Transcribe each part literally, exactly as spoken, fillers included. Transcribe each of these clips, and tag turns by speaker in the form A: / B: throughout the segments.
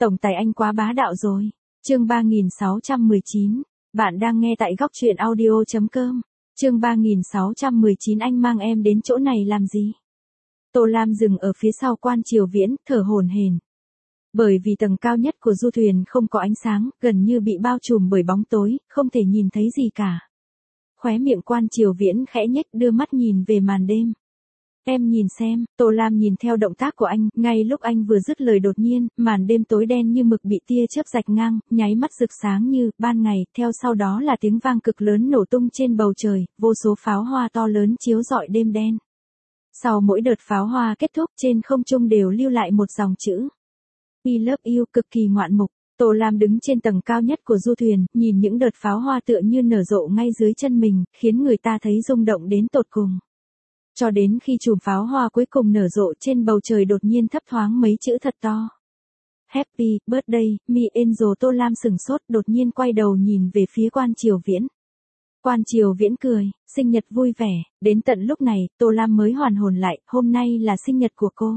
A: Tổng tài anh quá bá đạo rồi. Chương ba nghìn sáu trăm mười chín. Bạn đang nghe tại góc truyện audio chấm com. Chương ba nghìn sáu trăm mười chín. Anh mang em đến chỗ này làm gì? Tô Lam dừng ở phía sau Quan Triều Viễn, thở hổn hển. Bởi vì tầng cao nhất của du thuyền không có ánh sáng, gần như bị bao trùm bởi bóng tối, không thể nhìn thấy gì cả. Khóe miệng Quan Triều Viễn khẽ nhếch, đưa mắt nhìn về màn đêm. Em nhìn xem. Tô Lam nhìn theo động tác của anh, ngay lúc anh vừa dứt lời đột nhiên, màn đêm tối đen như mực bị tia chớp rạch ngang, nháy mắt rực sáng như ban ngày, theo sau đó là tiếng vang cực lớn nổ tung trên bầu trời, vô số pháo hoa to lớn chiếu rọi đêm đen. Sau mỗi đợt pháo hoa kết thúc, trên không trung đều lưu lại một dòng chữ I love you, cực kỳ ngoạn mục. Tô Lam đứng trên tầng cao nhất của du thuyền, nhìn những đợt pháo hoa tựa như nở rộ ngay dưới chân mình, khiến người ta thấy rung động đến tột cùng. Cho đến khi chùm pháo hoa cuối cùng nở rộ, trên bầu trời đột nhiên thấp thoáng mấy chữ thật to. Happy birthday, me Angel. Tô Lam sửng sốt, đột nhiên quay đầu nhìn về phía Quan Triều Viễn. Quan Triều Viễn cười, sinh nhật vui vẻ. Đến tận lúc này, Tô Lam mới hoàn hồn lại, hôm nay là sinh nhật của cô.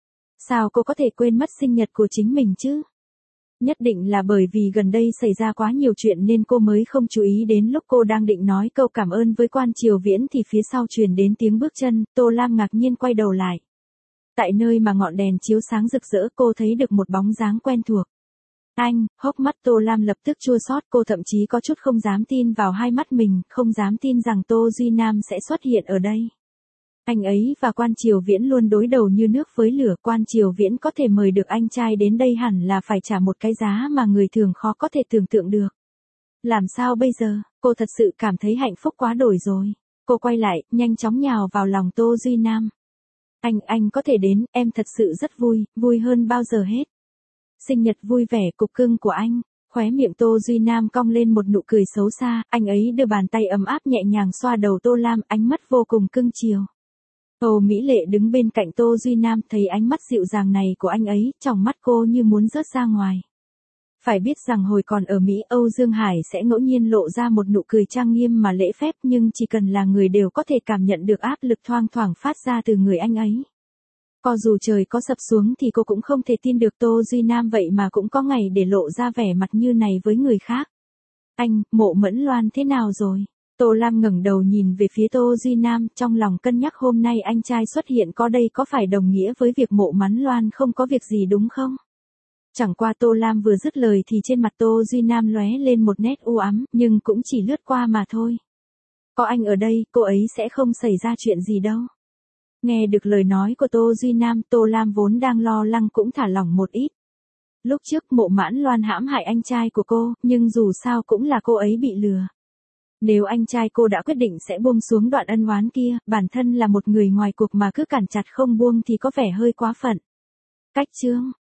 A: Sao cô có thể quên mất sinh nhật của chính mình chứ? Nhất định là bởi vì gần đây xảy ra quá nhiều chuyện nên cô mới không chú ý đến. Lúc cô đang định nói câu cảm ơn với Quan Triều Viễn thì phía sau truyền đến tiếng bước chân, Tô Lam ngạc nhiên quay đầu lại. Tại nơi mà ngọn đèn chiếu sáng rực rỡ, cô thấy được một bóng dáng quen thuộc. Anh. Hốc mắt Tô Lam lập tức chua xót, cô thậm chí có chút không dám tin vào hai mắt mình, không dám tin rằng Tô Duy Nam sẽ xuất hiện ở đây. Anh ấy và Quan Triều Viễn luôn đối đầu như nước với lửa. Quan Triều Viễn có thể mời được anh trai đến đây hẳn là phải trả một cái giá mà người thường khó có thể tưởng tượng được. Làm sao bây giờ? Cô thật sự cảm thấy hạnh phúc quá đổi rồi. Cô quay lại, nhanh chóng nhào vào lòng Tô Duy Nam. Anh, anh có thể đến, em thật sự rất vui, vui hơn bao giờ hết. Sinh nhật vui vẻ, cục cưng của anh. Khóe miệng Tô Duy Nam cong lên một nụ cười xấu xa, anh ấy đưa bàn tay ấm áp nhẹ nhàng xoa đầu Tô Lam, ánh mắt vô cùng cưng chiều. Âu Mỹ Lệ đứng bên cạnh Tô Duy Nam, thấy ánh mắt dịu dàng này của anh ấy, trong mắt cô như muốn rớt ra ngoài. Phải biết rằng hồi còn ở Mỹ, Âu Dương Hải sẽ ngẫu nhiên lộ ra một nụ cười trang nghiêm mà lễ phép, nhưng chỉ cần là người đều có thể cảm nhận được áp lực thoang thoảng phát ra từ người anh ấy. Có dù trời có sập xuống thì cô cũng không thể tin được Tô Duy Nam vậy mà cũng có ngày để lộ ra vẻ mặt như này với người khác. Anh, Mộ Mẫn Loan thế nào rồi? Tô Lam ngẩng đầu nhìn về phía Tô Duy Nam, trong lòng cân nhắc hôm nay anh trai xuất hiện có đây có phải đồng nghĩa với việc Mộ Mẫn Loan không có việc gì đúng không? Chẳng qua Tô Lam vừa dứt lời thì trên mặt Tô Duy Nam lóe lên một nét u ám, nhưng cũng chỉ lướt qua mà thôi. Có anh ở đây, cô ấy sẽ không xảy ra chuyện gì đâu. Nghe được lời nói của Tô Duy Nam, Tô Lam vốn đang lo lắng cũng thả lỏng một ít. Lúc trước Mộ Mẫn Loan hãm hại anh trai của cô, nhưng dù sao cũng là cô ấy bị lừa. Nếu anh trai cô đã quyết định sẽ buông xuống đoạn ân oán kia, bản thân là một người ngoài cuộc mà cứ cản chặt không buông thì có vẻ hơi quá phận. Cách chương,